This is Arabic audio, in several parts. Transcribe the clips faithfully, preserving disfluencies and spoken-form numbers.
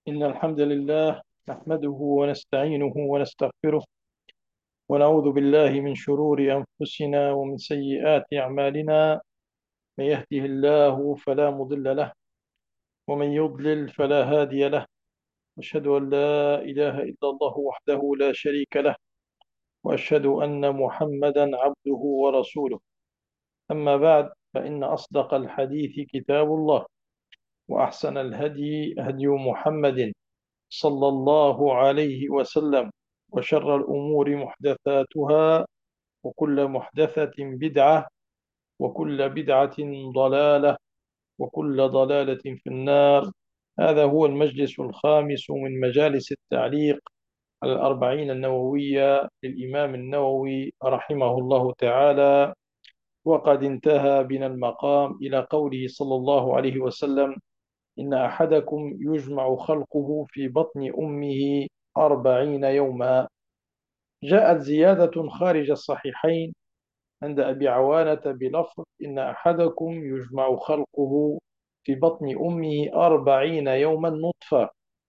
إن الحمد لله نحمده ونستعينه ونستغفره ونعوذ بالله من شرور أنفسنا ومن سيئات أعمالنا. من يهده الله فلا مضل له ومن يضلل فلا هادي له. أشهد أن لا إله إلا الله وحده لا شريك له، وأشهد أن محمدا عبده ورسوله. أما بعد، فإن أصدق الحديث كتاب الله، وأحسن الهدي هدي محمد صلى الله عليه وسلم، وشر الأمور محدثاتها، وكل محدثة بدعة، وكل بدعة ضلالة، وكل ضلالة في النار. هذا هو المجلس الخامس من مجالس التعليق على الأربعين النووية للإمام النووي رحمه الله تعالى. وقد انتهى بنا المقام إلى قوله صلى الله عليه وسلم: إن أحدكم يجمع خلقه في بطن أمه أربعين يوما. جاءت زيادة خارج الصحيحين عند أبي عوانة بلفظ: إن أحدكم يجمع خلقه في بطن أمه أربعين يوما نطفة.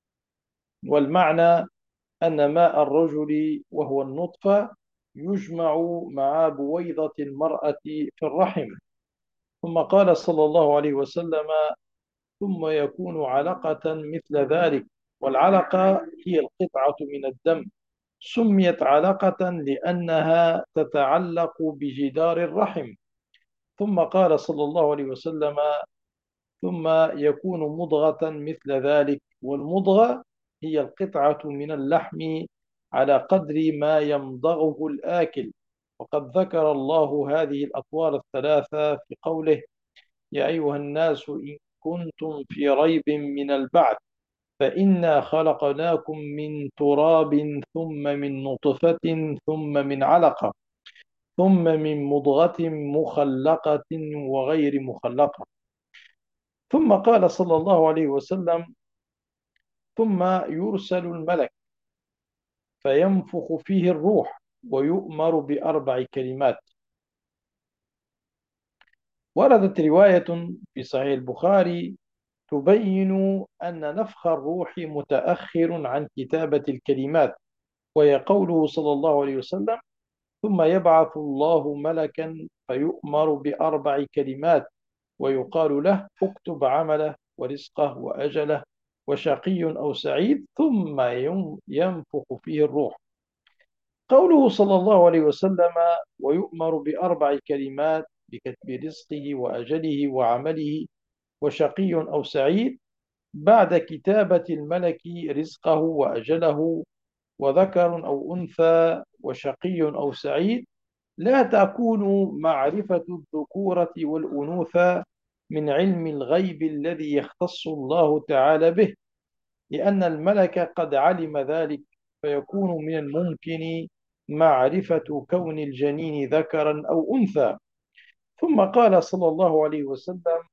والمعنى أن ماء الرجل وهو النطفة يجمع مع بويضة المرأة في الرحم. ثم قال صلى الله عليه وسلم: ثم يكون علقة مثل ذلك. والعلقة هي القطعة من الدم، سميت علقة لأنها تتعلق بجدار الرحم. ثم قال صلى الله عليه وسلم: ثم يكون مضغة مثل ذلك. والمضغة هي القطعة من اللحم على قدر ما يمضغه الآكل. وقد ذكر الله هذه الأطوار الثلاثة في قوله: يا أيها الناس إن كنتم في ريب من البعث فإنا خلقناكم من تراب ثم من نطفة ثم من علقة ثم من مضغة مخلقة وغير مخلقة. ثم قال صلى الله عليه وسلم: ثم يرسل الملك فينفخ فيه الروح ويؤمر بأربع كلمات. وردت رواية في صحيح البخاري تبين أن نفخ الروح متأخر عن كتابة الكلمات، وهي قوله صلى الله عليه وسلم: ثم يبعث الله ملكا فيؤمر بأربع كلمات ويقال له: اكتب عمله ورزقه وأجله وشقي أو سعيد، ثم ينفخ فيه الروح. قوله صلى الله عليه وسلم: ويؤمر بأربع كلمات بكتب رزقه وأجله وعمله وشقي أو سعيد، بعد كتابة الملك رزقه وأجله وذكر أو أنثى وشقي أو سعيد، لا تكون معرفة الذكورة والأنوثة من علم الغيب الذي يختص الله تعالى به، لأن الملك قد علم ذلك، فيكون من الممكن معرفة كون الجنين ذكرا أو أنثى. ثم قال صلى الله عليه وسلم: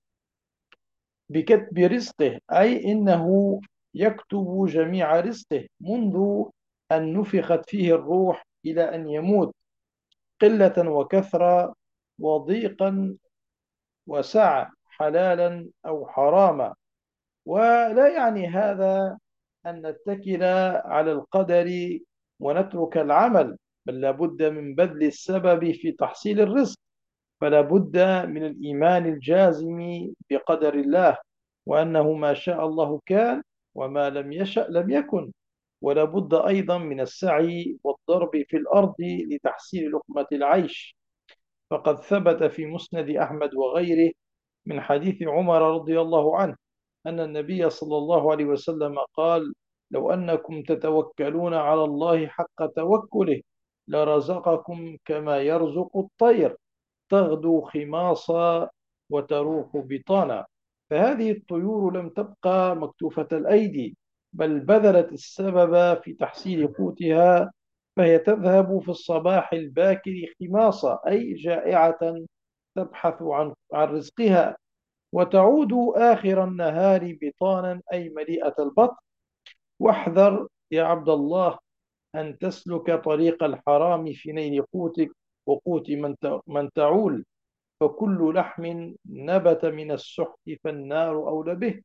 بكتب رزقه، أي إنه يكتب جميع رزقه منذ أن نفخت فيه الروح إلى أن يموت، قلة وكثرة، وضيقا وسعة، حلالا أو حراما. ولا يعني هذا أن نتكل على القدر ونترك العمل، بل لابد من بذل السبب في تحصيل الرزق. فلا بد من الإيمان الجازم بقدر الله، وأنه ما شاء الله كان وما لم يشأ لم يكن. ولا بد أيضا من السعي والضرب في الأرض لتحصيل لقمة العيش. فقد ثبت في مسند أحمد وغيره من حديث عمر رضي الله عنه أن النبي صلى الله عليه وسلم قال: لو أنكم تتوكلون على الله حق توكله لرزقكم كما يرزق الطير، تغدو خماصا وتروح بطانا. فهذه الطيور لم تبقى مكتوفة الأيدي، بل بذلت السبب في تحصيل قوتها، فهي تذهب في الصباح الباكر خماصة، أي جائعة تبحث عن عن رزقها، وتعود آخر النهار بطانا، أي مليئة البطن. واحذر يا عبد الله أن تسلك طريق الحرام في نيل قوتك وقوت من من تعول، فكل لحم نبت من السحت فالنار أولى به.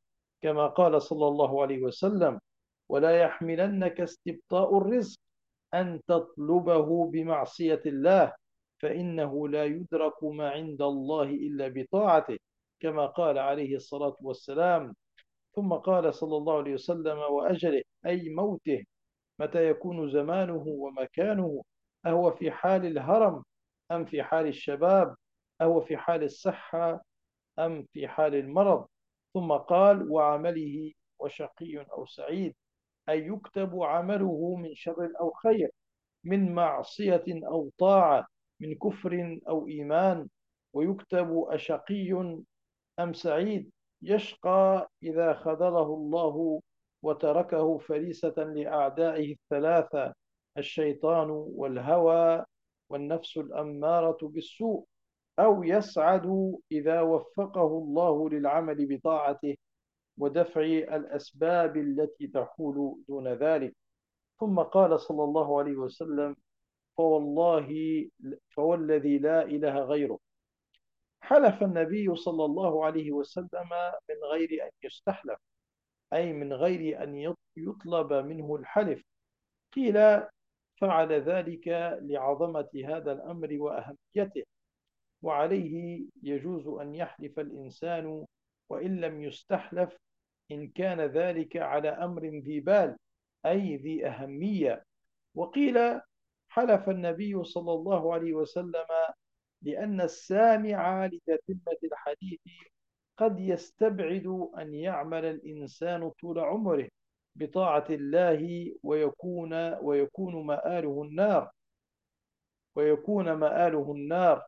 كما قال صلى الله عليه وسلم: ولا يحملنك استبطاء الرزق أن تطلبه بمعصية الله، فإنه لا يدرك ما عند الله إلا بطاعته، كما قال عليه الصلاة والسلام. ثم قال صلى الله عليه وسلم: وأجله أي موته، متى يكون زمانه ومكانه، أهو في حال الهرم أم في حال الشباب، أهو في حال الصحة أم في حال المرض. ثم قال: وعمله، وشقي أو سعيد، أي يكتب عمله من شر أو خير، من معصية أو طاعة، من كفر أو إيمان، ويكتب أشقي أم سعيد. يشقى إذا خذله الله وتركه فريسة لأعدائه الثلاثة: الشيطان والهوى والنفس الأمارة بالسوء. أو يسعد إذا وفقه الله للعمل بطاعته ودفع الأسباب التي تحول دون ذلك. ثم قال صلى الله عليه وسلم: فوالله فوالذي لا إله غيره. حلف النبي صلى الله عليه وسلم من غير أن يستحلف، أي من غير أن يطلب منه الحلف. قيل: فعل ذلك لعظمة هذا الأمر وأهميته، وعليه يجوز أن يحلف الإنسان وإن لم يستحلف، إن كان ذلك على أمر ذي بال، أي ذي أهمية. وقيل: حلف النبي صلى الله عليه وسلم لأن السامع لتتمة الحديث قد يستبعد أن يعمل الإنسان طول عمره بطاعة الله ويكون ويكون مآله النار ويكون مآله النار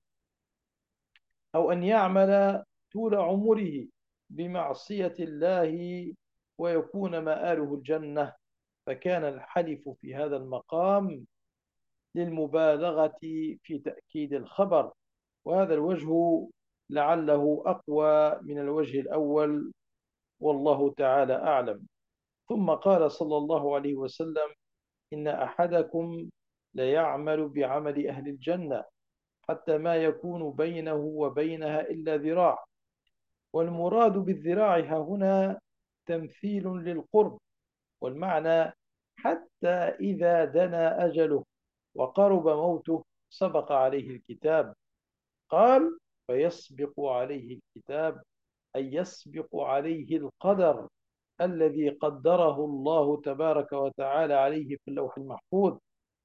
أو أن يعمل طول عمره بمعصية الله ويكون مآله الجنة، فكان الحلف في هذا المقام للمبالغة في تأكيد الخبر. وهذا الوجه لعله أقوى من الوجه الأول، والله تعالى أعلم. ثم قال صلى الله عليه وسلم: إن أحدكم ليعمل بعمل أهل الجنة حتى ما يكون بينه وبينها إلا ذراع. والمراد بالذراع هنا تمثيل للقرب، والمعنى حتى إذا دنا أجله وقرب موته سبق عليه الكتاب. قال: فيسبق عليه الكتاب، أي يسبق عليه القدر الذي قدره الله تبارك وتعالى عليه في اللوح المحفوظ،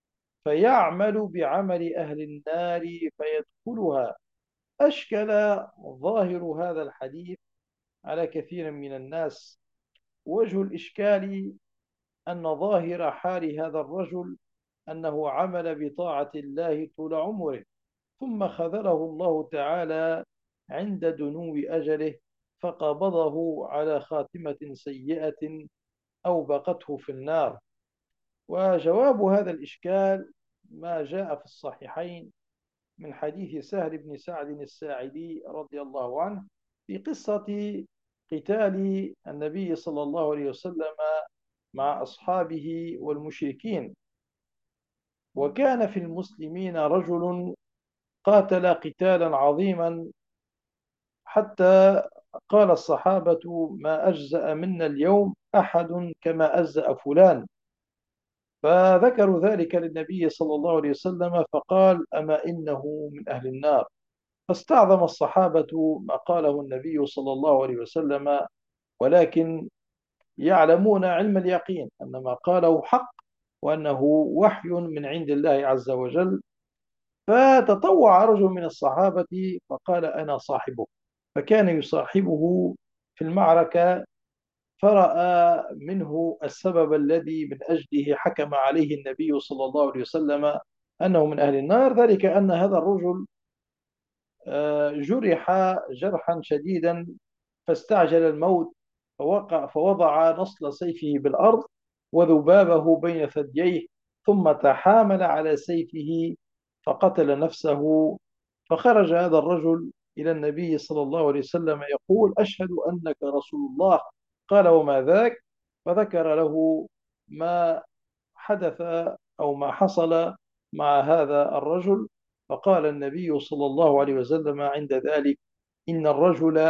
فيعمل بعمل أهل النار فيدخلها. أشكل ظاهر هذا الحديث على كثير من الناس. وجه الإشكال أن ظاهر حال هذا الرجل أنه عمل بطاعة الله طول عمره، ثم خذله الله تعالى عند دنو أجله فقبضه على خاتمة سيئة أوبقته في النار. وجواب هذا الإشكال ما جاء في الصحيحين من حديث سهل بن سعد الساعدي رضي الله عنه في قصة قتال النبي صلى الله عليه وسلم مع أصحابه والمشركين. وكان في المسلمين رجل قاتل قتالا عظيما حتى قال الصحابة: ما أجزأ منا اليوم أحد كما أجزأ فلان. فذكروا ذلك للنبي صلى الله عليه وسلم فقال: أما إنه من أهل النار. فاستعظم الصحابة ما قاله النبي صلى الله عليه وسلم، ولكن يعلمون علم اليقين أن ما قاله حق وأنه وحي من عند الله عز وجل. فتطوع رجل من الصحابة فقال: أنا صاحبه. فكان يصاحبه في المعركة، فرأى منه السبب الذي من أجله حكم عليه النبي صلى الله عليه وسلم أنه من أهل النار، ذلك أن هذا الرجل آه، جرح جرحا شديدا فاستعجل الموت، فوقع فوضع نصل سيفه بالأرض وذبابه بين ثدييه، ثم تحامل على سيفه فقتل نفسه. فخرج هذا الرجل إلى النبي صلى الله عليه وسلم يقول: أشهد أنك رسول الله. قال: وما ذاك؟ فذكر له ما حدث أو ما حصل مع هذا الرجل. فقال النبي صلى الله عليه وسلم عند ذلك: إن الرجل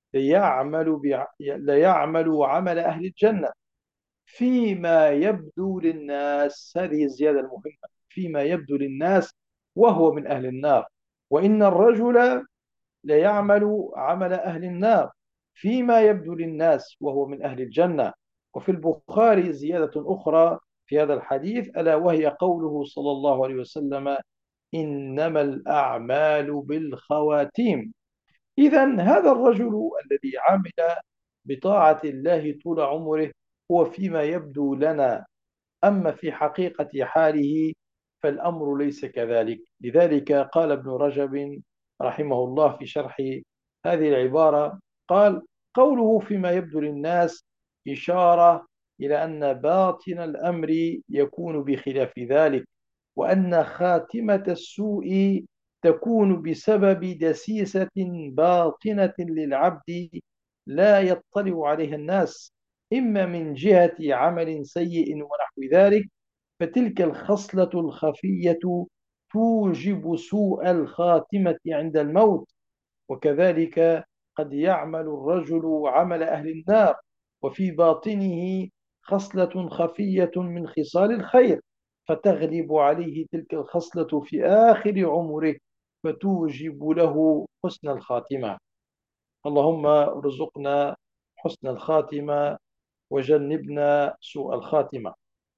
ليعمل بع... ليعمل عمل أهل الجنة فيما يبدو للناس. هذه الزيادة المهمة: فيما يبدو للناس وهو من أهل النار. وإن الرجل ليعمل عمل أهل النار فيما يبدو للناس وهو من أهل الجنة. وفي البخاري زيادة أخرى في هذا الحديث، ألا وهي قوله صلى الله عليه وسلم: إنما الأعمال بالخواتيم. إذا هذا الرجل الذي عمل بطاعة الله طول عمره هو فيما يبدو لنا، أما في حقيقة حاله فالأمر ليس كذلك. لذلك قال ابن رجب رحمه الله في شرح هذه العبارة، قال: قوله فيما يبدو للناس إشارة إلى أن باطن الأمر يكون بخلاف ذلك، وأن خاتمة السوء تكون بسبب دسيسة باطنة للعبد لا يطلع عليها الناس، إما من جهة عمل سيء ونحو ذلك، فتلك الخصلة الخفية توجب سوء الخاتمة عند الموت. وكذلك قد يعمل الرجل عمل أهل النار وفي باطنه خصلة خفية من خصال الخير، فتغلب عليه تلك الخصلة في آخر عمره فتوجب له حسن الخاتمة. اللهم ارزقنا حسن الخاتمة وجنبنا سوء الخاتمة.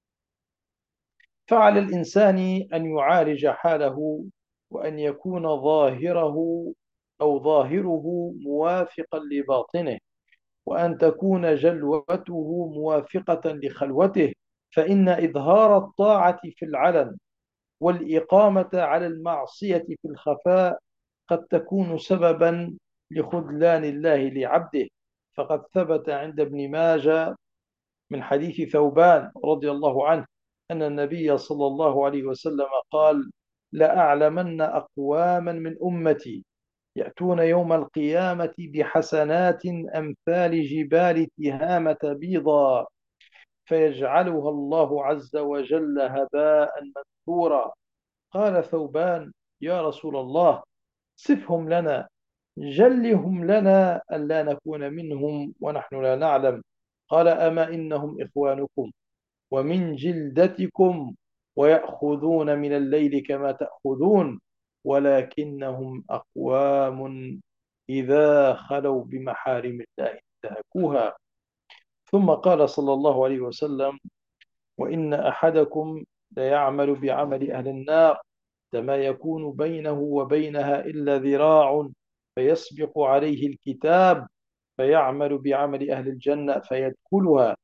فعلى الإنسان أن يعالج حاله، وأن يكون ظاهره أو ظاهره موافقا لباطنه، وأن تكون جلوته موافقة لخلوته. فإن إظهار الطاعة في العلن والإقامة على المعصية في الخفاء قد تكون سببا لخذلان الله لعبده. فقد ثبت عند ابن ماجه من حديث ثوبان رضي الله عنه أن النبي صلى الله عليه وسلم قال: لأعلمن أقواما من أمتي يأتون يوم القيامة بحسنات أمثال جبال تهامة بيضا، فيجعلها الله عز وجل هباء منثورا. قال ثوبان: يا رسول الله، صفهم لنا، جلهم لنا ألا نكون منهم ونحن لا نعلم. قال: أما إنهم إخوانكم ومن جلدتكم ويأخذون من الليل كما تأخذون، ولكنهم أقوام إذا خلوا بمحارم الله انتهكوها. ثم قال صلى الله عليه وسلم: وإن أحدكم ليعمل بعمل أهل النار كما يكون بينه وبينها إلا ذراع، فيسبق عليه الكتاب فيعمل بعمل أهل الجنة فيدخلها.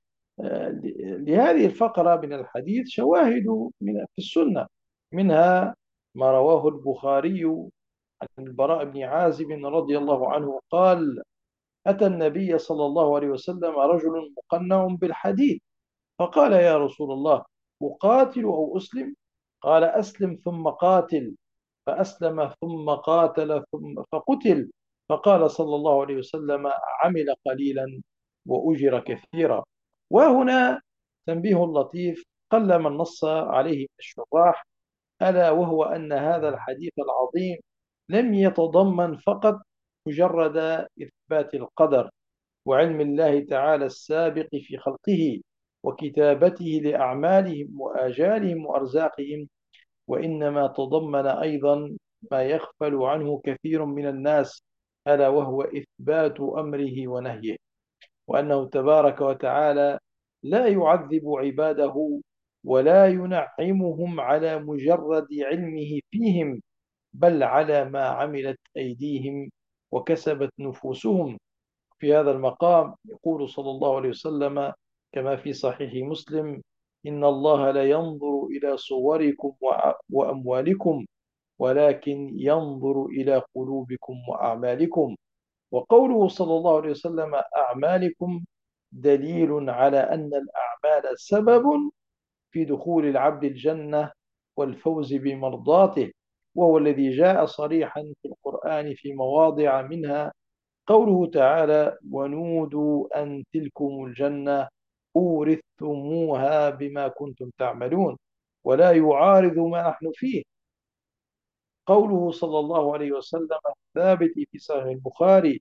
لهذه الفقرة من الحديث شواهد من في السنة، منها ما رواه البخاري عن البراء بن عازب رضي الله عنه قال: أتى النبي صلى الله عليه وسلم رجل مقنع بالحديد، فقال: يا رسول الله، أقاتل أو أسلم؟ قال: أسلم ثم قاتل. فأسلم ثم قاتل ثم فقتل. فقال صلى الله عليه وسلم: عمل قليلا وأجر كثيرا. وهنا تنبيه لطيف قل من نص عليه الشراح، ألا وهو أن هذا الحديث العظيم لم يتضمن فقط مجرد إثبات القدر وعلم الله تعالى السابق في خلقه وكتابته لأعمالهم وآجالهم وأرزاقهم، وإنما تضمن أيضا ما يغفل عنه كثير من الناس، ألا وهو إثبات أمره ونهيه، وأنه تبارك وتعالى لا يعذب عباده ولا ينعمهم على مجرد علمه فيهم، بل على ما عملت أيديهم وكسبت نفوسهم. في هذا المقام يقول صلى الله عليه وسلم كما في صحيح مسلم: إن الله لا ينظر إلى صوركم وأموالكم ولكن ينظر إلى قلوبكم وأعمالكم. وقوله صلى الله عليه وسلم أعمالكم دليل على أن الأعمال سبب في دخول العبد الجنة والفوز بمرضاته، وهو الذي جاء صريحا في القرآن في مواضع، منها قوله تعالى: ونودوا أن تلكم الجنة أورثتموها بما كنتم تعملون، ولا يعارض ما نحن فيه. قوله صلى الله عليه وسلم ثابت في صحيح البخاري: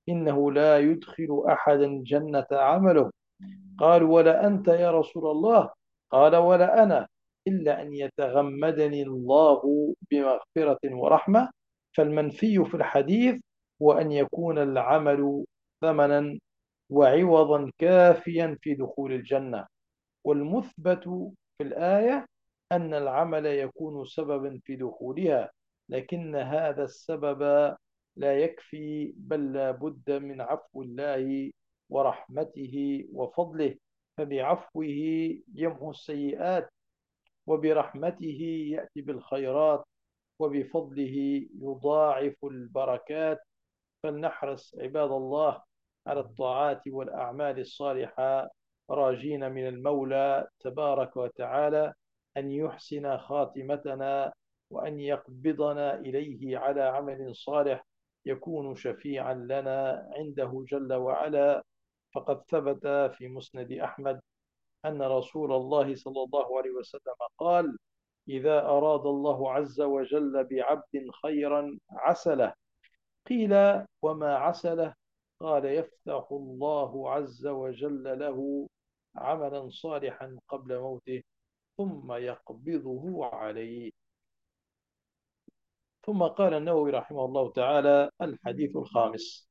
إنه لا يدخل أحدا الجنة عمله. قالوا ولا أنت يا رسول الله؟ قال ولا أنا، إلا أن يتغمدني الله بمغفرة ورحمة. فالمنفي في الحديث هو أن يكون العمل ثمنا وعوضا كافيا في دخول الجنة، والمثبت في الآية أن العمل يكون سببا في دخولها، لكن هذا السبب لا يكفي، بل لا بد من عفو الله ورحمته وفضله، فبعفوه يمحو السيئات، وبرحمته يأتي بالخيرات، وبفضله يضاعف البركات. فلنحرص عباد الله على الطاعات والأعمال الصالحة، راجين من المولى تبارك وتعالى أن يحسن خاتمتنا، وأن يقبضنا إليه على عمل صالح يكون شفيعا لنا عنده جل وعلا. فقد ثبت في مسند أحمد أن رسول الله صلى الله عليه وسلم قال: إذا أراد الله عز وجل بعبد خيرا عسله. قيل: وما عسله؟ قال: يفتح الله عز وجل له عملا صالحا قبل موته ثم يقبضه عليه. ثم قال النووي رحمه الله تعالى: الحديث الخامس.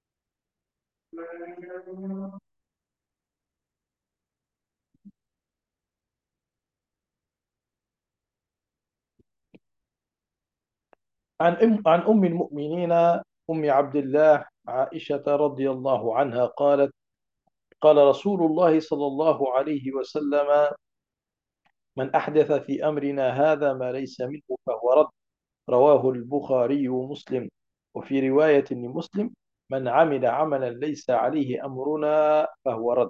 عن أم, عن أم المؤمنين أم عبد الله عائشة رضي الله عنها قالت: قال رسول الله صلى الله عليه وسلم: من أحدث في أمرنا هذا ما ليس منه فهو رد. رواه البخاري ومسلم. وفي رواية لمسلم: من عمل عملا ليس عليه أمرنا فهو رد.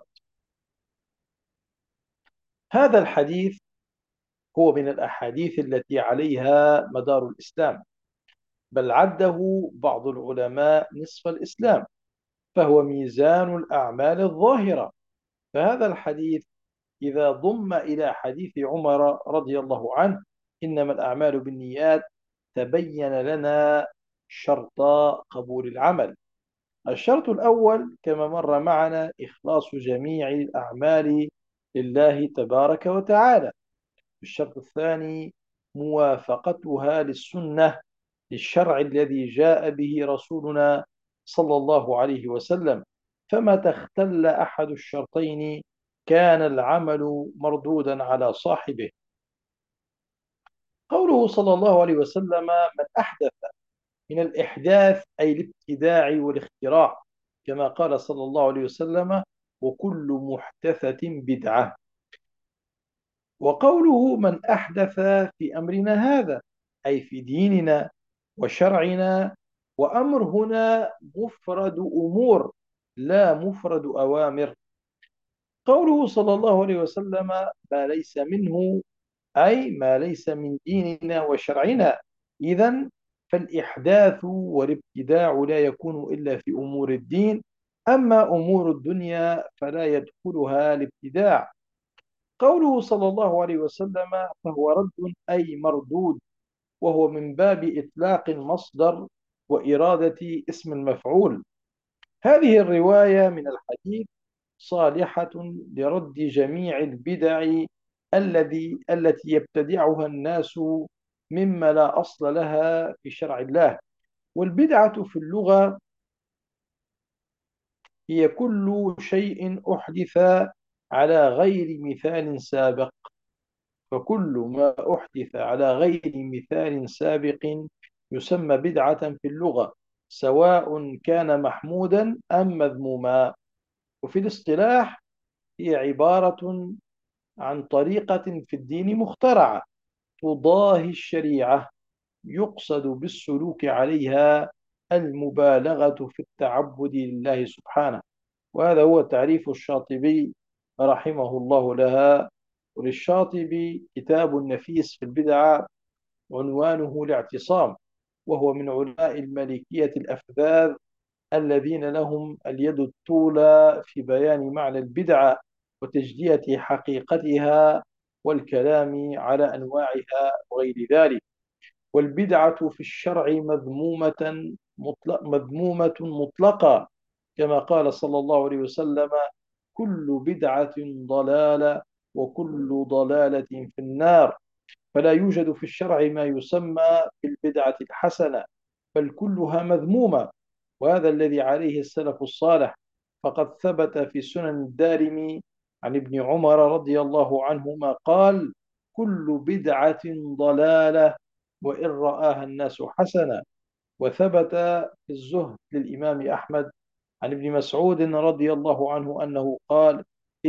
هذا الحديث هو من الأحاديث التي عليها مدار الإسلام، بل عده بعض العلماء نصف الإسلام، فهو ميزان الأعمال الظاهرة. فهذا الحديث إذا ضم إلى حديث عمر رضي الله عنه: إنما الأعمال بالنيات، تبين لنا شرط قبول العمل. الشرط الأول كما مر معنا إخلاص جميع الأعمال لله تبارك وتعالى. الشرط الثاني موافقتها للسنة، للشرع الذي جاء به رسولنا صلى الله عليه وسلم. فما تختل أحد الشرطين كان العمل مردودا على صاحبه. قوله صلى الله عليه وسلم: من أحدث، من الإحداث أي الابتداع والاختراع، كما قال صلى الله عليه وسلم: وكل محدثة بدعة. وقوله: من أحدث في أمرنا هذا، أي في ديننا وشرعنا. وأمر هنا مفرد أمور لا مفرد أوامر. قوله صلى الله عليه وسلم: ما ليس منه، أي ما ليس من ديننا وشرعنا. إذن فالإحداث والابتداع لا يكون إلا في أمور الدين، أما أمور الدنيا فلا يدخلها الابتداع. قوله صلى الله عليه وسلم: فهو رد أي مردود، وهو من باب إطلاق المصدر وإرادة اسم المفعول. هذه الرواية من الحديث صالحة لرد جميع البدع الذي التي يبتدعها الناس مما لا أصل لها في شرع الله. والبدعة في اللغة هي كل شيء أحدث على غير مثال سابق. فكل ما أحدث على غير مثال سابق يسمى بدعة في اللغة، سواء كان محمودا أم مذموما. وفي الاصطلاح هي عبارة عن طريقة في الدين مخترعة تضاهي الشريعة، يقصد بالسلوك عليها المبالغة في التعبد لله سبحانه. وهذا هو تعريف الشاطبي رحمه الله لها. وللشاطبي كتاب نفيس في البدعة عنوانه الاعتصام، وهو من علماء المالكية الأفذاذ الذين لهم اليد الطولى في بيان معنى البدعة وتجدية حقيقتها والكلام على أنواعها وغير ذلك. والبدعة في الشرع مذمومة مطلق مذمومة مطلقة، كما قال صلى الله عليه وسلم: كل بدعة ضلالة وكل ضلالة في النار. فلا يوجد في الشرع ما يسمى بالبدعة الحسنة، بل كلها مذمومة، وهذا الذي عليه السلف الصالح. فقد ثبت في سنن الدارمي عن ابن عمر رضي الله عنهما قال: كل بدعة ضلالة وإن رآها الناس حسنة. وثبت في الزهد للإمام أحمد عن ابن مسعود رضي الله عنه أنه قال: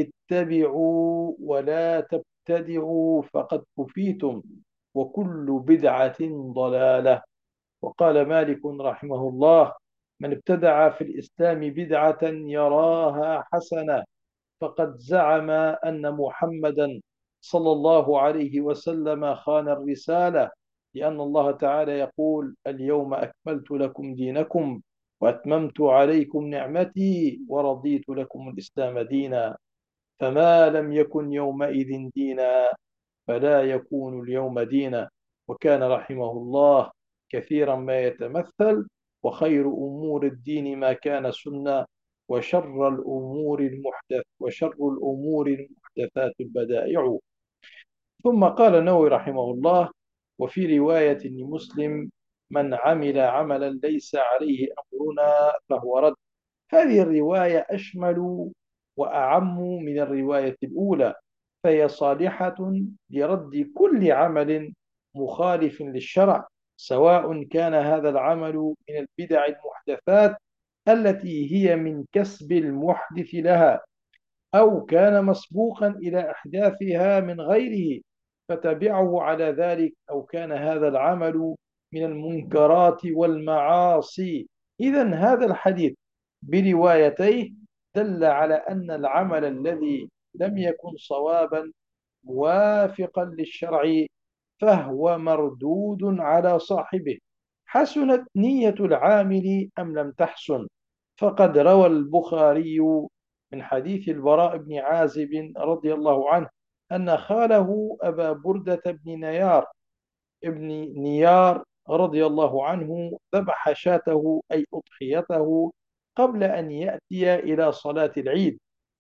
اتبعوا ولا تبتدعوا فقد كفيتم، وكل بدعة ضلالة. وقال مالك رحمه الله: من ابتدع في الإسلام بدعة يراها حسنة فقد زعم أن محمدا صلى الله عليه وسلم خان الرسالة، لأن الله تعالى يقول: اليوم أكملت لكم دينكم وأتممت عليكم نعمتي ورضيت لكم الإسلام دينا. فما لم يكن يومئذ دينا فلا يكون اليوم دينا. وكان رحمه الله كثيرا ما يتمثل: وخير أمور الدين ما كان سنة، وشر الأمور المحدث وشر الأمور المحدثات البدائع. ثم قال النووي رحمه الله: وفي رواية لمسلم: من عمل عملا ليس عليه أمرنا فهو رد. هذه الرواية أشمل وأعم من الرواية الأولى، فهي صالحة لرد كل عمل مخالف للشرع، سواء كان هذا العمل من البدع المحدثات التي هي من كسب المحدث لها، أو كان مسبوقا إلى إحداثها من غيره فتبعه على ذلك، أو كان هذا العمل من المنكرات والمعاصي. إذن هذا الحديث بروايتيه دل على أن العمل الذي لم يكن صوابا موافقا للشرع فهو مردود على صاحبه، حسنت نية العامل أم لم تحسن. فقد روى البخاري من حديث البراء بن عازب رضي الله عنه أن خاله أبا بردة بن نيار ابن نيار رضي الله عنه ذبح شاته أي أضحيته قبل أن يأتي إلى صلاة العيد،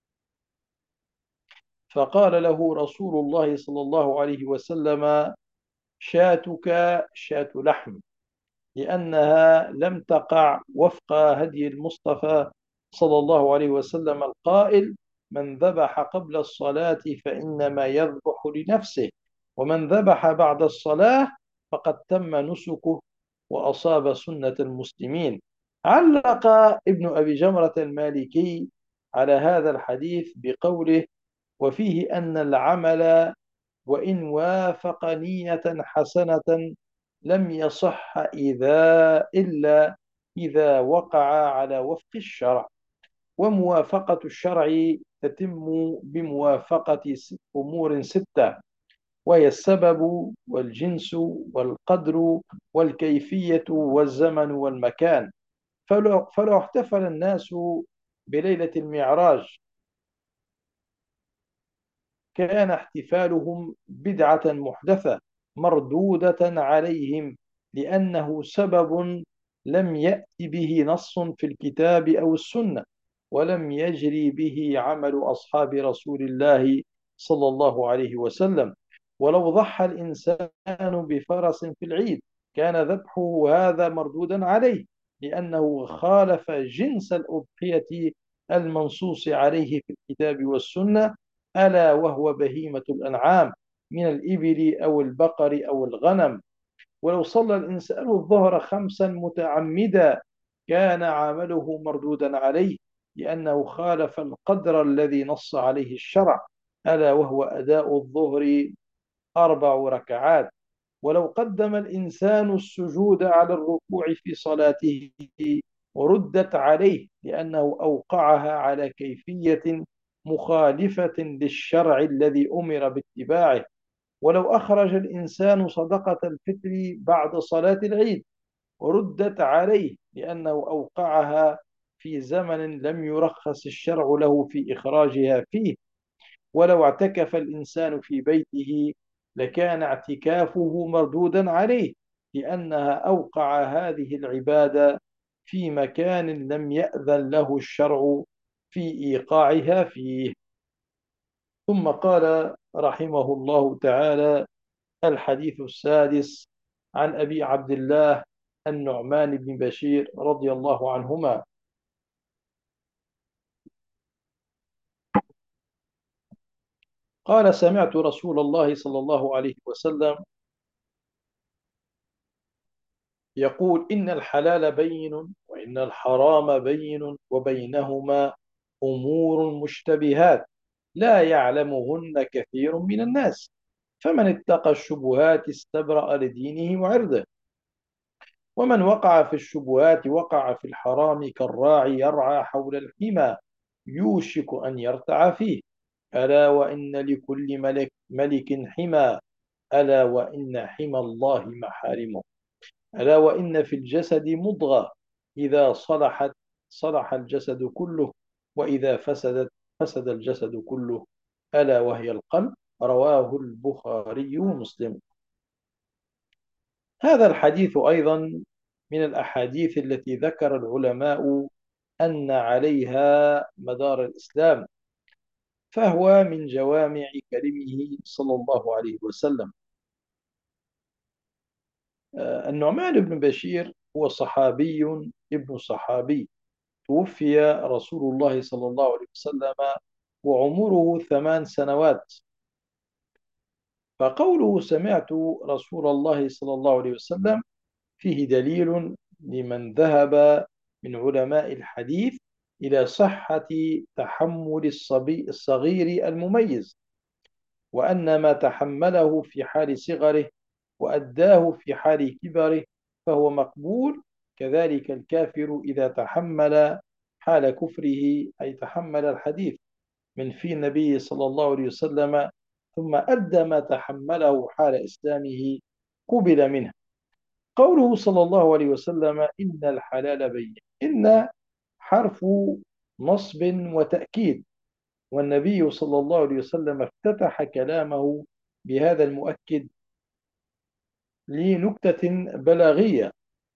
فقال له رسول الله صلى الله عليه وسلم: شاتك شاة لحم، لأنها لم تقع وفق هدي المصطفى صلى الله عليه وسلم القائل: من ذبح قبل الصلاة فإنما يذبح لنفسه، ومن ذبح بعد الصلاة فقد تم نسكه وأصاب سنة المسلمين. علق ابن أبي جمرة المالكي على هذا الحديث بقوله: وفيه أن العمل وإن وافق نية حسنة لم يصح إذا إلا إذا وقع على وفق الشرع. وموافقة الشرع تتم بموافقة أمور ستة، وهي السبب والجنس والقدر والكيفية والزمن والمكان. فلو, فلو احتفل الناس بليلة المعراج كان احتفالهم بدعة محدثة مردودة عليهم، لأنه سبب لم يأت به نص في الكتاب أو السنة، ولم يجري به عمل أصحاب رسول الله صلى الله عليه وسلم. ولو ضحى الإنسان بفرس في العيد كان ذبحه هذا مردودا عليه، لأنه خالف جنس الأضحية المنصوص عليه في الكتاب والسنة، ألا وهو بهيمة الأنعام من الإبل أو البقر أو الغنم. ولو صلى الإنسان الظهر خمسا متعمدا كان عمله مردودا عليه، لأنه خالف القدر الذي نص عليه الشرع، ألا وهو أداء الظهر أربع ركعات. ولو قدم الإنسان السجود على الركوع في صلاته ردت عليه، لأنه أوقعها على كيفية مخالفة للشرع الذي أمر باتباعه. ولو أخرج الإنسان صدقة الفطر بعد صلاة العيد ردت عليه، لأنه أوقعها في زمن لم يرخص الشرع له في إخراجها فيه. ولو اعتكف الإنسان في بيته لكان اعتكافه مردودا عليه، لأنها أوقع هذه العبادة في مكان لم يأذن له الشرع في إيقاعها فيه. ثم قال رحمه الله تعالى: الحديث السادس، عن أبي عبد الله النعمان بن بشير رضي الله عنهما قال: سمعت رسول الله صلى الله عليه وسلم يقول: إن الحلال بين وإن الحرام بين وبينهما أمور مشتبهات لا يعلمهن كثير من الناس، فمن اتقى الشبهات استبرأ لدينه وعرضه، ومن وقع في الشبهات وقع في الحرام كالراعي يرعى حول الحمى يوشك أن يرتع فيه. ألا وإن لكل ملك ملك حمى، ألا وإن حمى الله محارمه. ألا وإن في الجسد مضغة إذا صلحت صلح الجسد كله، وإذا فسدت فسد الجسد كله، ألا وهي القلب. رواه البخاري ومسلم. هذا الحديث أيضا من الأحاديث التي ذكر العلماء أن عليها مدار الإسلام، فهو من جوامع كلمه صلى الله عليه وسلم. آه، النعمان بن بشير هو صحابي ابن صحابي، توفي رسول الله صلى الله عليه وسلم وعمره ثمان سنوات. فقوله سمعت رسول الله صلى الله عليه وسلم فيه دليل لمن ذهب من علماء الحديث إلى صحة تحمل الصبي الصغير المميز، وأن ما تحمله في حال صغره وأداه في حال كبره فهو مقبول. كذلك الكافر إذا تحمل حال كفره، أي تحمل الحديث من في النبي صلى الله عليه وسلم ثم أدى ما تحمله حال إسلامه، قبل منه. قوله صلى الله عليه وسلم: إن الحلال بين، إن حرف نصب وتأكيد، والنبي صلى الله عليه وسلم افتتح كلامه بهذا المؤكد لنكتة بلاغية.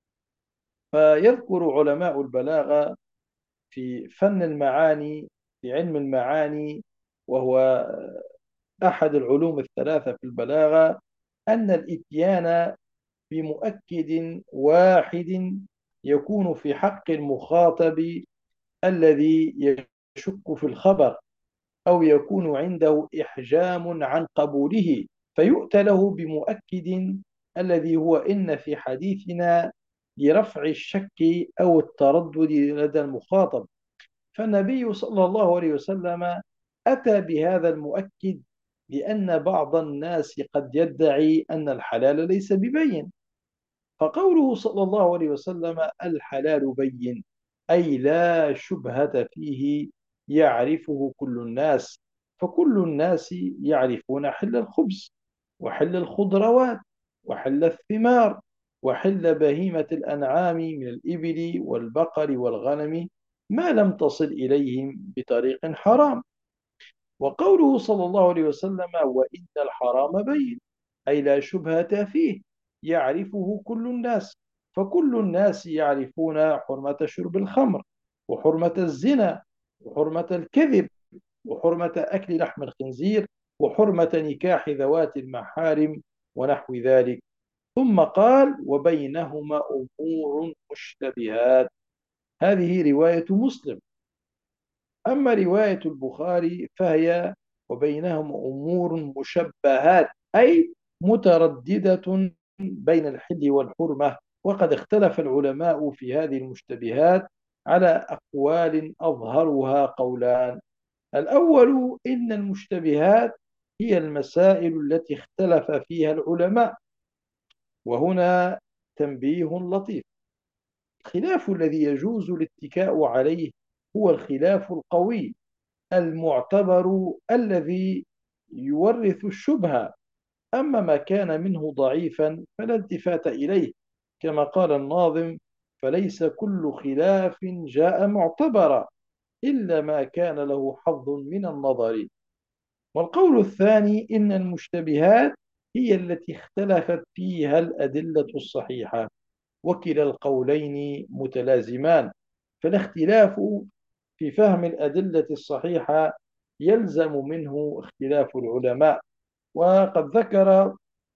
فيذكر علماء البلاغة في فن المعاني، في علم المعاني، وهو أحد العلوم الثلاثة في البلاغة، أن الإتيان بمؤكد واحد يكون في حق المخاطب الذي يشك في الخبر أو يكون عنده إحجام عن قبوله، فيؤتى له بمؤكد الذي هو إن في حديثنا لرفع الشك أو التردد لدى المخاطب. فالنبي صلى الله عليه وسلم أتى بهذا المؤكد لأن بعض الناس قد يدعي أن الحلال ليس ببين. فقوله صلى الله عليه وسلم: الحلال بين، أي لا شبهة فيه يعرفه كل الناس، فكل الناس يعرفون حل الخبز وحل الخضروات وحل الثمار وحل بهيمة الأنعام من الإبل والبقر والغنم، ما لم تصل إليهم بطريق حرام. وقوله صلى الله عليه وسلم: وإن الحرام بين، أي لا شبهة فيه يعرفه كل الناس، فكل الناس يعرفون حرمة شرب الخمر وحرمة الزنا وحرمة الكذب وحرمة أكل لحم الخنزير وحرمة نكاح ذوات المحارم ونحو ذلك. ثم قال: وبينهما أمور مشتبهات. هذه رواية مسلم. أما رواية البخاري فهي: وبينهم أمور مشبهات، أي مترددة بين الحل والحرمة. وقد اختلف العلماء في هذه المشتبهات على أقوال أظهرها قولان. الأول: إن المشتبهات هي المسائل التي اختلف فيها العلماء. وهنا تنبيه لطيف: الخلاف الذي يجوز الاتكاء عليه هو الخلاف القوي المعتبر الذي يورث الشبهة. أما ما كان منه ضعيفا فلا التفات إليه، كما قال الناظم: فليس كل خلاف جاء معتبرا إلا ما كان له حظ من النظر. والقول الثاني: إن المشتبهات هي التي اختلفت فيها الأدلة الصحيحة. وكلا القولين متلازمان. فالاختلاف في فهم الأدلة الصحيحة يلزم منه اختلاف العلماء. وقد ذكر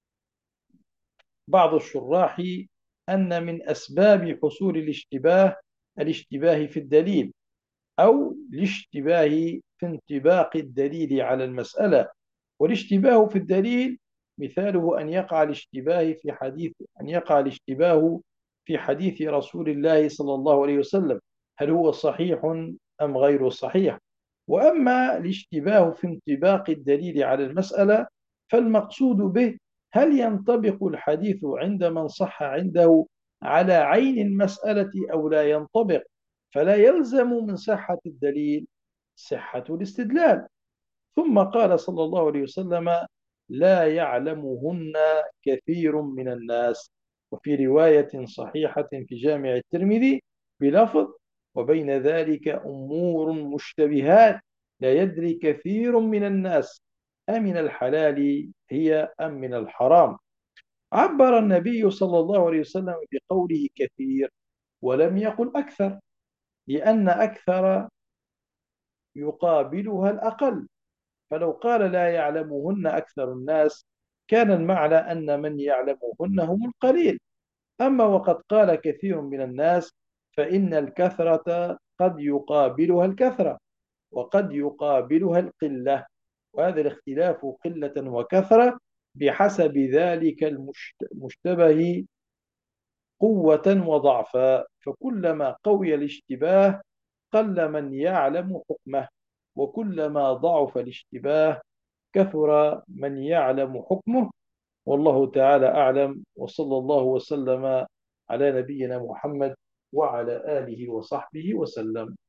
بعض الشراح أن من أسباب حصول الاشتباه الاشتباه في الدليل، أو الاشتباه في انطباق الدليل على المسألة. والاشتباه في الدليل مثاله أن يقع الاشتباه في حديث أن يقع الاشتباه في حديث رسول الله صلى الله عليه وسلم، هل هو صحيح أم غير صحيح؟ وأما الاشتباه في انطباق الدليل على المسألة فالمقصود به هل ينطبق الحديث عند من صح عنده على عين المسألة أو لا ينطبق، فلا يلزم من صحة الدليل صحة الاستدلال. ثم قال صلى الله عليه وسلم: لا يعلمهن كثير من الناس. وفي رواية صحيحة في جامع الترمذي بلفظ: وبين ذلك أمور مشتبهات لا يدري كثير من الناس أمن الحلال هي أم من الحرام. عبر النبي صلى الله عليه وسلم بقوله كثير ولم يقل أكثر، لأن أكثر يقابلها الأقل. فلو قال لا يعلمهن أكثر الناس كان المعنى أن من يعلمهن هم القليل. أما وقد قال كثير من الناس فإن الكثرة قد يقابلها الكثرة وقد يقابلها القلة، وهذا الاختلاف قلة وكثرة بحسب ذلك المشتبه قوة وضعفا. فكلما قوي الاشتباه قل من يعلم حكمه، وكلما ضعف الاشتباه كثر من يعلم حكمه. والله تعالى أعلم، وصلى الله وسلم على نبينا محمد وعلى آله وصحبه وسلم.